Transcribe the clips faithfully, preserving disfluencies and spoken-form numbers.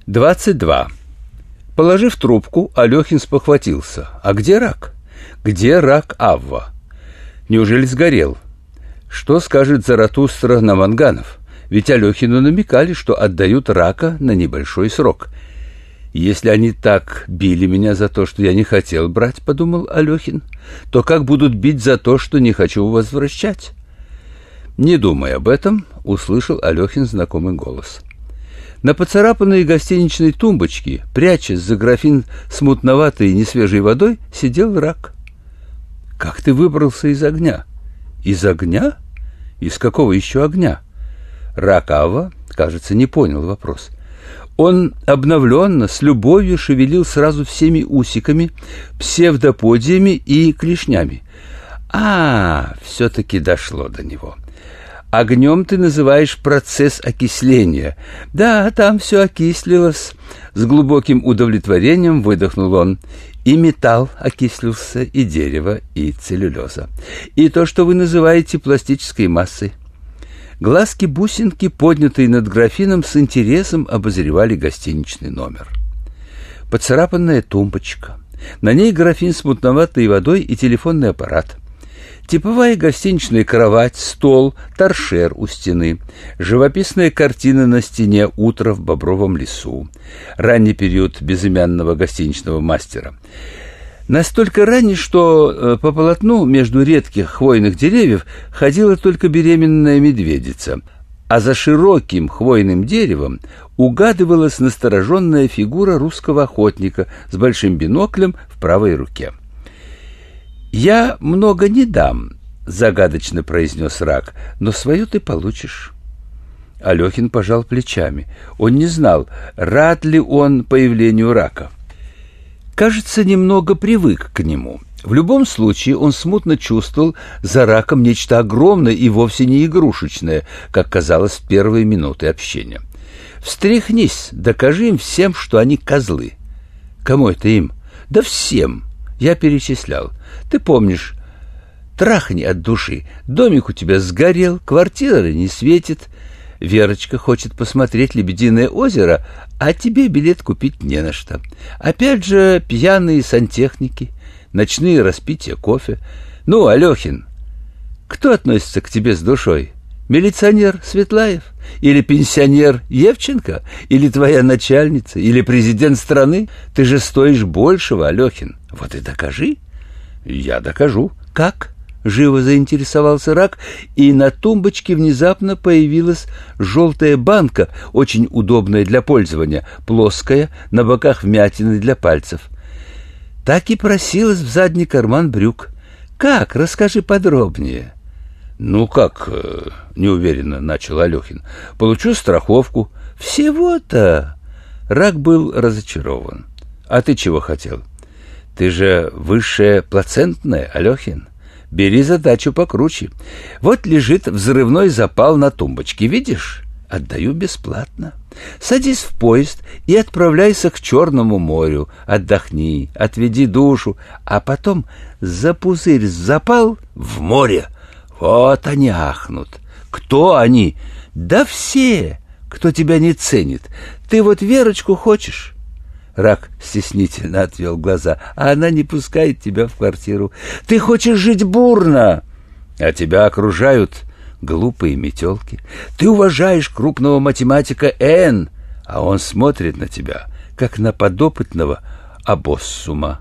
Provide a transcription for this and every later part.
двадцать два. Положив трубку, Алёхин спохватился. А где рак? Где рак Авва? Неужели сгорел? Что скажет Заратустра на Манганов? Ведь Алёхину намекали, что отдают рака на небольшой срок. Если они так били меня за то, что я не хотел брать, — подумал Алёхин, — то как будут бить за то, что не хочу возвращать? Не думая об этом, услышал Алёхин знакомый голос. На поцарапанной гостиничной тумбочке, прячась за графин с мутноватой и несвежей водой, сидел рак. «Как ты выбрался из огня?» «Из огня? Из какого еще огня?» Рак Авва, кажется, не понял вопрос. Он обновленно, с любовью шевелил сразу всеми усиками, псевдоподиями и клешнями. А, все-таки дошло до него. Огнем ты называешь процесс окисления. Да, там все окислилось. С глубоким удовлетворением выдохнул он. И металл окислился, и дерево, и целлюлоза. И то, что вы называете пластической массой. Глазки-бусинки, поднятые над графином, с интересом обозревали гостиничный номер. Поцарапанная тумбочка. На ней графин с мутноватой водой и телефонный аппарат. Типовая гостиничная кровать, стол, торшер у стены, живописная картина на стене «Утро в Бобровом лесу», ранний период безымянного гостиничного мастера. Настолько ранний, что по полотну между редких хвойных деревьев ходила только беременная медведица, а за широким хвойным деревом угадывалась настороженная фигура русского охотника с большим биноклем в правой руке. «Я много не дам», — загадочно произнес рак, — «но свое ты получишь». Алёхин пожал плечами. Он не знал, рад ли он появлению рака. Кажется, немного привык к нему. В любом случае он смутно чувствовал за раком нечто огромное и вовсе не игрушечное, как казалось в первые минуты общения. «Встряхнись, докажи им всем, что они козлы». «Кому это им?» «Да всем». Я перечислял. Ты помнишь, трахни от души. Домик у тебя сгорел, квартира не светит. Верочка хочет посмотреть «Лебединое озеро», а тебе билет купить не на что. Опять же, пьяные сантехники, ночные распития кофе. Ну, Алёхин, кто относится к тебе с душой? Милиционер Светлаев? Или пенсионер Евченко? Или твоя начальница? Или президент страны? Ты же стоишь большего, Алёхин. Вот и докажи. Я докажу. Как? Живо заинтересовался рак, и на тумбочке внезапно появилась желтая банка, очень удобная для пользования, плоская, на боках вмятины для пальцев. Так и просилась в задний карман брюк. Как? Расскажи подробнее. «Ну как?» — неуверенно начал Алёхин. «Получу страховку». «Всего-то?» Рак был разочарован. «А ты чего хотел?» «Ты же высшее плацентное, Алёхин. Бери задачу покруче. Вот лежит взрывной запал на тумбочке, видишь? Отдаю бесплатно. Садись в поезд и отправляйся к Черному морю. Отдохни, отведи душу, а потом за пузырь запал в море. Вот они ахнут. Кто они? Да все, кто тебя не ценит. Ты вот Верочку хочешь?» Рак стеснительно отвел глаза. «А она не пускает тебя в квартиру. Ты хочешь жить бурно, а тебя окружают глупые метелки. Ты уважаешь крупного математика Н, а он смотрит на тебя, как на подопытного опоссума».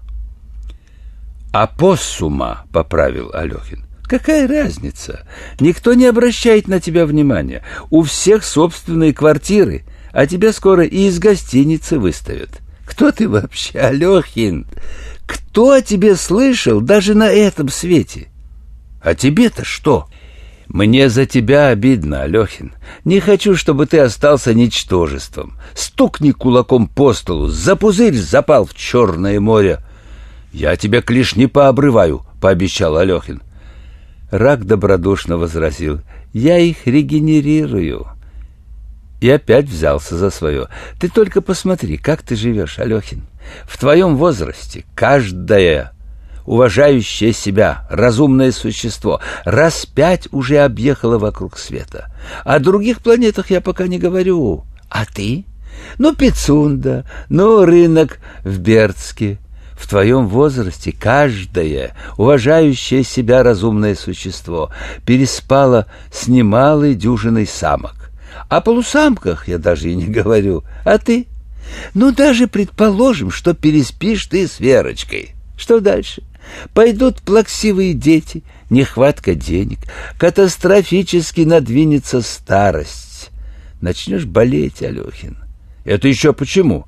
«Опоссума», — поправил Алёхин. «Какая разница? Никто не обращает на тебя внимания. У всех собственные квартиры, а тебя скоро и из гостиницы выставят. Кто ты вообще, Алёхин? Кто о тебе слышал даже на этом свете? А тебе-то что?» «Мне за тебя обидно, Алёхин. Не хочу, чтобы ты остался ничтожеством. Стукни кулаком по столу, за пузырь запал в Черное море». «Я тебе клешни пообрываю», — пообещал Алёхин. Рак добродушно возразил: «Я их регенерирую». И опять взялся за свое. «Ты только посмотри, как ты живешь, Алёхин. В твоем возрасте каждое уважающее себя разумное существо раз пять уже объехало вокруг света. О других планетах я пока не говорю. А ты? Ну, Пицунда, ну, рынок в Бердске. В твоем возрасте каждое уважающее себя разумное существо переспало с немалой дюжиной самок. О полусамках я даже и не говорю. А ты? Ну, даже предположим, что переспишь ты с Верочкой. Что дальше? Пойдут плаксивые дети, нехватка денег, катастрофически надвинется старость. Начнешь болеть, Алехин. Это еще почему?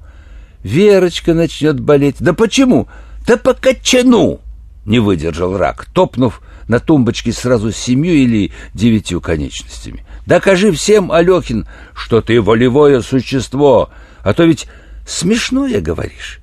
Верочка начнет болеть. Да почему? Да по кочану! Не выдержал Рак, топнув на тумбочке сразу семью или девятью конечностями. Докажи всем, Алехин, что ты волевое существо, а то ведь смешное говоришь.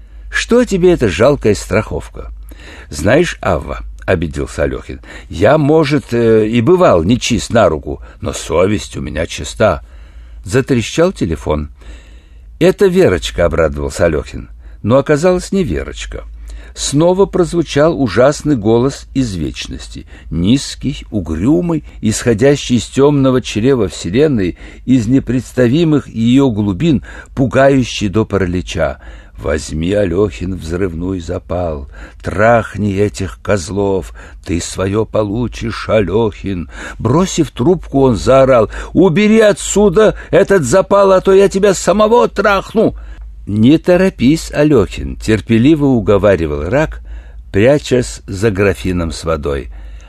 Что тебе эта жалкая страховка? Знаешь, Авва, — обиделся Алехин, — я, может, э, и бывал нечист на руку, но совесть у меня чиста. Затрещал телефон. «Это Верочка», — обрадовался Алехин. Но оказалось не Верочка. Снова прозвучал ужасный голос из вечности, низкий, угрюмый, исходящий из темного чрева вселенной, из непредставимых ее глубин, пугающий до паралича. «Возьми, Алехин, взрывной запал, трахни этих козлов, ты свое получишь, Алехин». Бросив трубку, он заорал: «Убери отсюда этот запал, а то я тебя самого трахну». «Не торопись, Алехин», — терпеливо уговаривал Рак, прячась за графином с водой.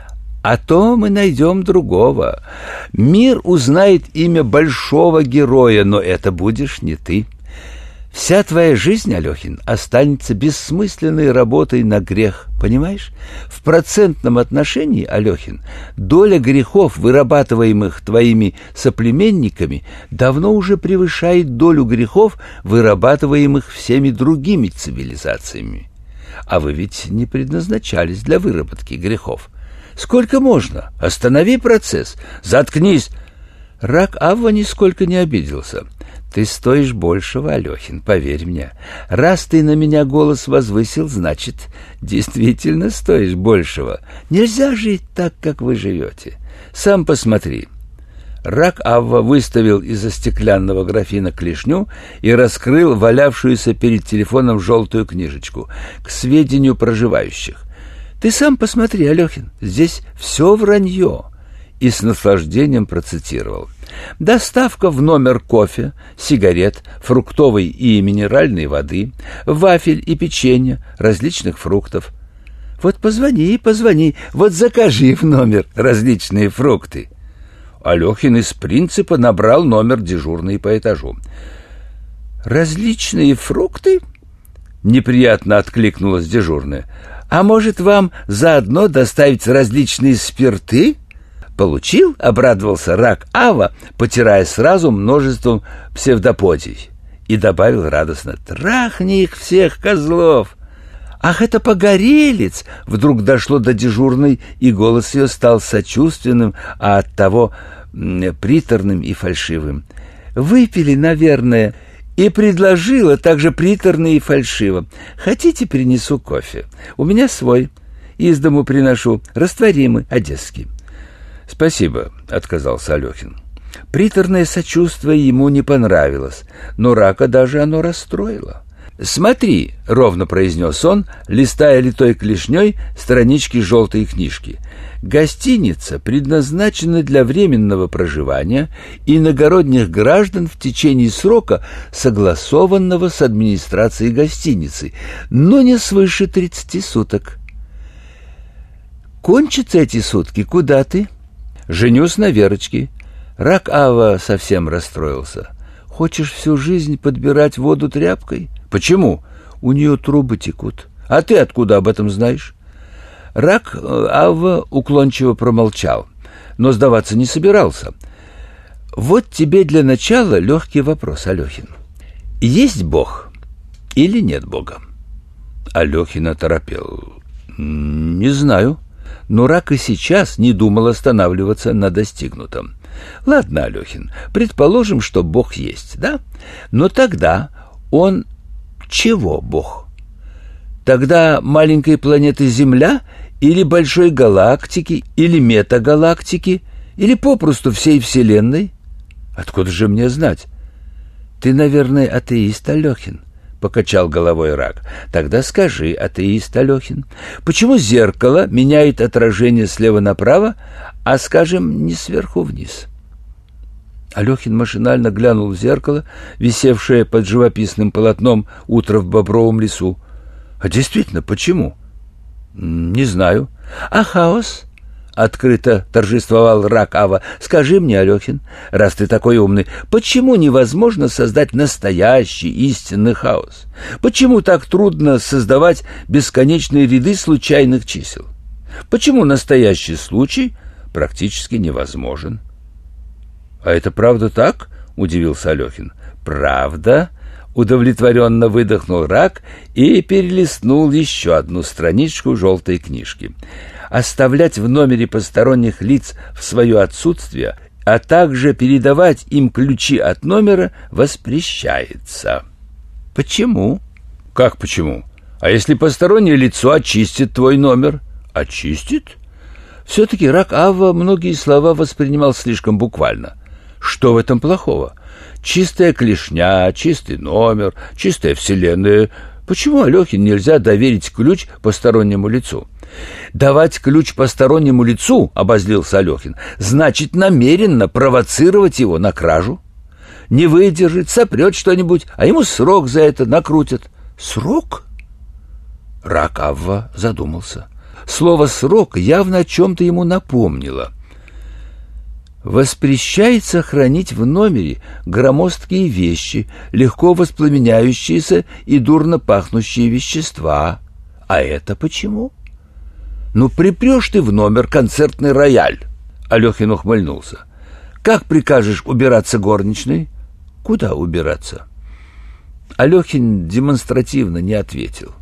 «А то мы найдем другого. Мир узнает имя большого героя, но это будешь не ты. Вся твоя жизнь, Алехин, останется бессмысленной работой на грех, понимаешь? В процентном отношении, Алехин, доля грехов, вырабатываемых твоими соплеменниками, давно уже превышает долю грехов, вырабатываемых всеми другими цивилизациями. А вы ведь не предназначались для выработки грехов. Сколько можно? Останови процесс. Заткнись!» Рак Авва нисколько не обиделся. «Ты стоишь большего, Алехин, поверь мне. Раз ты на меня голос возвысил, значит, действительно стоишь большего. Нельзя жить так, как вы живете. Сам посмотри». Рак Авва выставил из-за стеклянного графина клешню и раскрыл валявшуюся перед телефоном желтую книжечку к сведению проживающих. «Ты сам посмотри, Алехин, здесь все вранье». И с наслаждением процитировал: «Доставка в номер кофе, сигарет, фруктовой и минеральной воды, вафель и печенье, различных фруктов». Вот позвони, позвони, вот закажи в номер различные фрукты. Алехин из принципа набрал номер дежурный по этажу. «Различные фрукты?» — неприятно откликнулась дежурная. «А может, вам заодно доставить различные спирты?» «Получил?» — обрадовался Рак Авва, потирая сразу множеством псевдоподий, и добавил радостно: «Трахни их всех, козлов!» «Ах, это погорелец!» — вдруг дошло до дежурной, и голос ее стал сочувственным, а оттого приторным и фальшивым. «Выпили, наверное». И предложила также приторно и фальшиво: «Хотите, принесу кофе? У меня свой. Из дому приношу, растворимый, одесский». «Спасибо», — отказался Алехин. Приторное сочувствие ему не понравилось, но Рака даже оно расстроило. «Смотри», — ровно произнес он, листая литой клешней странички желтой книжки, «гостиница предназначена для временного проживания иногородних граждан в течение срока, согласованного с администрацией гостиницы, но не свыше тридцати суток». «Кончатся эти сутки, куда ты?» «Женюсь на Верочке». Рак Авва совсем расстроился. «Хочешь всю жизнь подбирать воду тряпкой?» «Почему?» «У нее трубы текут». «А ты откуда об этом знаешь?» Рак Авва уклончиво промолчал, но сдаваться не собирался. «Вот тебе для начала легкий вопрос, Алехин. Есть Бог или нет Бога?» Алехин оторопел. «Не знаю». Но Рак и сейчас не думал останавливаться на достигнутом. «Ладно, Алехин, предположим, что Бог есть, да? Но тогда он чего Бог? Тогда маленькой планеты Земля или большой галактики, или метагалактики, или попросту всей Вселенной? Откуда же мне знать?» Ты, наверное, атеист, Алехин, — покачал головой Рак. Тогда скажи, атеист Алехин, почему зеркало меняет отражение слева направо, а, скажем, не сверху вниз? Алехин машинально глянул в зеркало, висевшее под живописным полотном «Утро в Бобровом лесу». А действительно, почему? Не знаю. А хаос? Открыто торжествовал Рак Ава. Скажи мне, Алехин, раз ты такой умный, почему невозможно создать настоящий истинный хаос? Почему так трудно создавать бесконечные ряды случайных чисел? Почему настоящий случай практически невозможен? — А это правда так? — удивился Алехин. — Правда? — удовлетворенно выдохнул Рак и перелистнул еще одну страничку желтой книжки. Оставлять в номере посторонних лиц в свое отсутствие, а также передавать им ключи от номера воспрещается. — Почему? — Как почему? А если постороннее лицо очистит твой номер? — Очистит? Все-таки Рак Ава многие слова воспринимал слишком буквально. Что в этом плохого? Чистая клешня, чистый номер, чистая вселенная. Почему, Алехин, нельзя доверить ключ постороннему лицу? Давать ключ постороннему лицу, обозлился Алехин, значит намеренно провоцировать его на кражу. Не выдержит, сопрет что-нибудь, а ему срок за это накрутят. Срок? Рак Авва задумался. Слово «срок» явно о чем-то ему напомнило. Воспрещается хранить в номере громоздкие вещи, легко воспламеняющиеся и дурно пахнущие вещества. А это почему? Ну, припрешь ты в номер концертный рояль. Алехин ухмыльнулся. Как прикажешь убираться горничной? Куда убираться? Алехин демонстративно не ответил.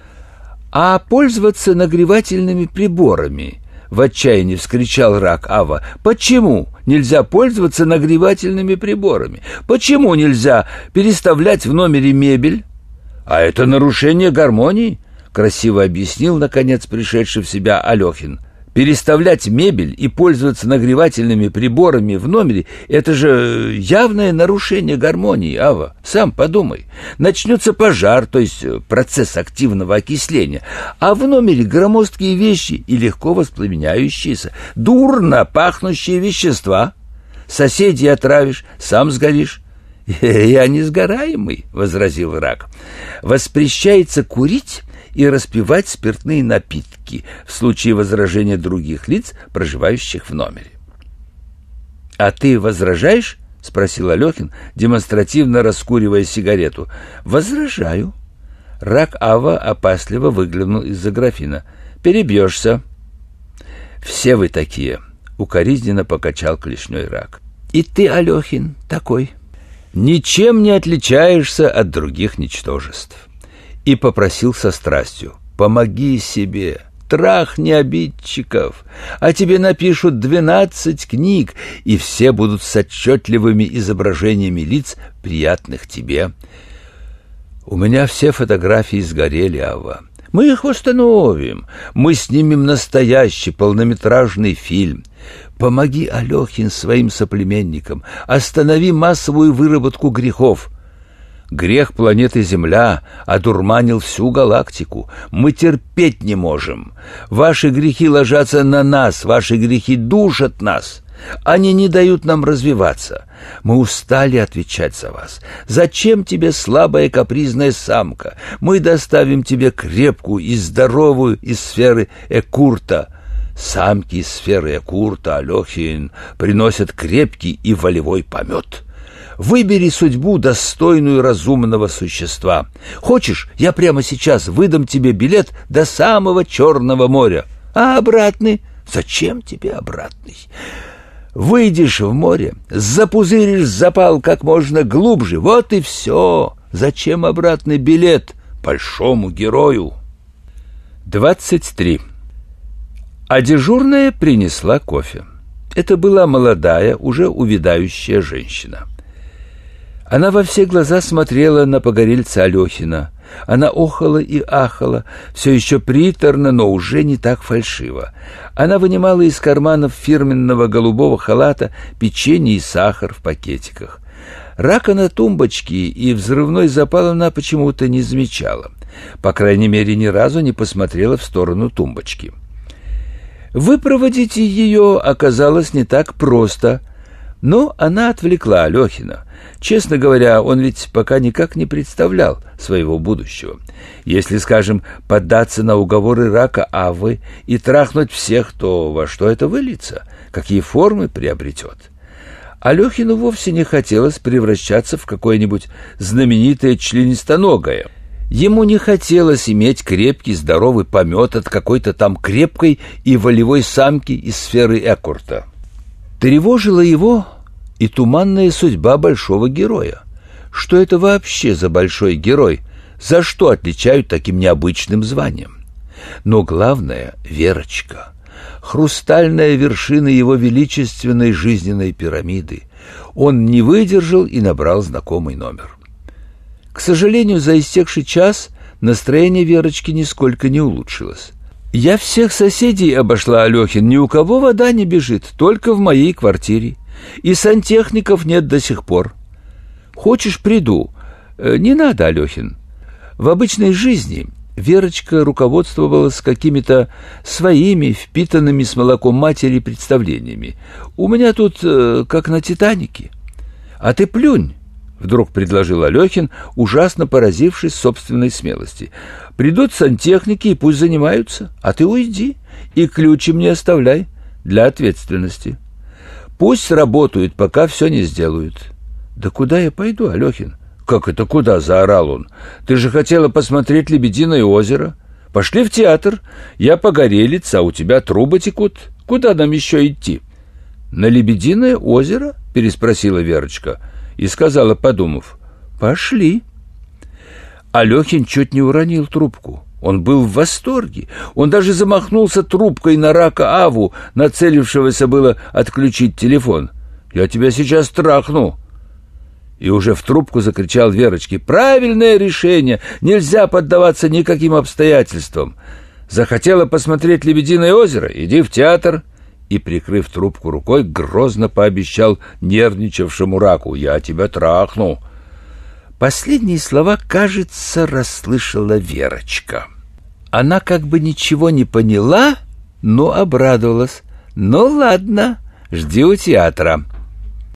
А пользоваться нагревательными приборами? В отчаянии вскричал Рак Ава. Почему нельзя пользоваться нагревательными приборами? Почему нельзя переставлять в номере мебель? А это нарушение гармонии, красиво объяснил, наконец, пришедший в себя Алехин. Переставлять мебель и пользоваться нагревательными приборами в номере — это же явное нарушение гармонии, Ава. Сам подумай. Начнется пожар, то есть процесс активного окисления, а в номере громоздкие вещи и легко воспламеняющиеся, дурно пахнущие вещества. Соседей отравишь, сам сгоришь. «Я не сгораемый», — возразил Рак. «Воспрещается курить и распивать спиртные напитки в случае возражения других лиц, проживающих в номере». — А ты возражаешь? — спросил Алехин, демонстративно раскуривая сигарету. — Возражаю. Рак Ава опасливо выглянул из-за графина. — Перебьешься. — Все вы такие, — укоризненно покачал клешней Рак. — И ты, Алехин, такой. Ничем не отличаешься от других ничтожеств. И попросил со страстью: помоги себе, трахни обидчиков, а тебе напишут двенадцать книг, и все будут с отчетливыми изображениями лиц, приятных тебе. У меня все фотографии сгорели, Ава. Мы их восстановим, мы снимем настоящий полнометражный фильм. Помоги, Алехин, своим соплеменникам, останови массовую выработку грехов. Грех планеты Земля одурманил всю галактику. Мы терпеть не можем. Ваши грехи ложатся на нас, ваши грехи душат нас. Они не дают нам развиваться. Мы устали отвечать за вас. Зачем тебе слабая капризная самка? Мы доставим тебе крепкую и здоровую из сферы Экурта. Самки из сферы Экурта, Алехин, приносят крепкий и волевой помет. Выбери судьбу, достойную разумного существа. Хочешь, я прямо сейчас выдам тебе билет до самого Черного моря. А обратный? Зачем тебе обратный? Выйдешь в море, запузыришь запал как можно глубже. Вот и все. Зачем обратный билет большому герою? двадцать три. А дежурная принесла кофе. Это была молодая, уже увядающая женщина. Она во все глаза смотрела на погорельца Алехина. Она охала и ахала, все еще приторно, но уже не так фальшиво. Она вынимала из карманов фирменного голубого халата печенье и сахар в пакетиках. Рака на тумбочке и взрывной запал она почему-то не замечала. По крайней мере, ни разу не посмотрела в сторону тумбочки. Выпроводить ее оказалось не так просто, но она отвлекла Алехина. Честно говоря, он ведь пока никак не представлял своего будущего. Если, скажем, поддаться на уговоры рака Аввы и трахнуть всех, то во что это выльется? Какие формы приобретет? Алехину вовсе не хотелось превращаться в какое-нибудь знаменитое членистоногое. Ему не хотелось иметь крепкий, здоровый помет от какой-то там крепкой и волевой самки из сферы Экурта. Тревожила его и туманная судьба большого героя. Что это вообще за большой герой? За что отличают таким необычным званием? Но главное — Верочка. Хрустальная вершина его величественной жизненной пирамиды. Он не выдержал и набрал знакомый номер. К сожалению, за истекший час настроение Верочки нисколько не улучшилось. «Я всех соседей обошла, Алехин, ни у кого вода не бежит, только в моей квартире. И сантехников нет до сих пор. Хочешь, приду?» «Не надо, Алехин». В обычной жизни Верочка руководствовалась какими-то своими, впитанными с молоком матери представлениями. «У меня тут э, как на «Титанике». «А ты плюнь», — вдруг предложил Алехин, ужасно поразившись собственной смелости. «Придут сантехники и пусть занимаются, а ты уйди и ключи мне оставляй для ответственности. Пусть работают, пока все не сделают». «Да куда я пойду, Алехин?» «Как это куда?» — заорал он. «Ты же хотела посмотреть «Лебединое озеро». Пошли в театр. Я погорелец, а у тебя трубы текут. Куда нам еще идти?» «На Лебединое озеро?» — переспросила Верочка и сказала, подумав: «Пошли». Алехин чуть не уронил трубку. Он был в восторге. Он даже замахнулся трубкой на рака Авву, нацелившегося было отключить телефон. «Я тебя сейчас трахну». И уже в трубку закричал Верочке: «Правильное решение! Нельзя поддаваться никаким обстоятельствам. Захотела посмотреть «Лебединое озеро»? Иди в театр». И, прикрыв трубку рукой, грозно пообещал нервничавшему раку: «Я тебя трахну». Последние слова, кажется, расслышала Верочка. Она как бы ничего не поняла, но обрадовалась. «Ну ладно, жди у театра».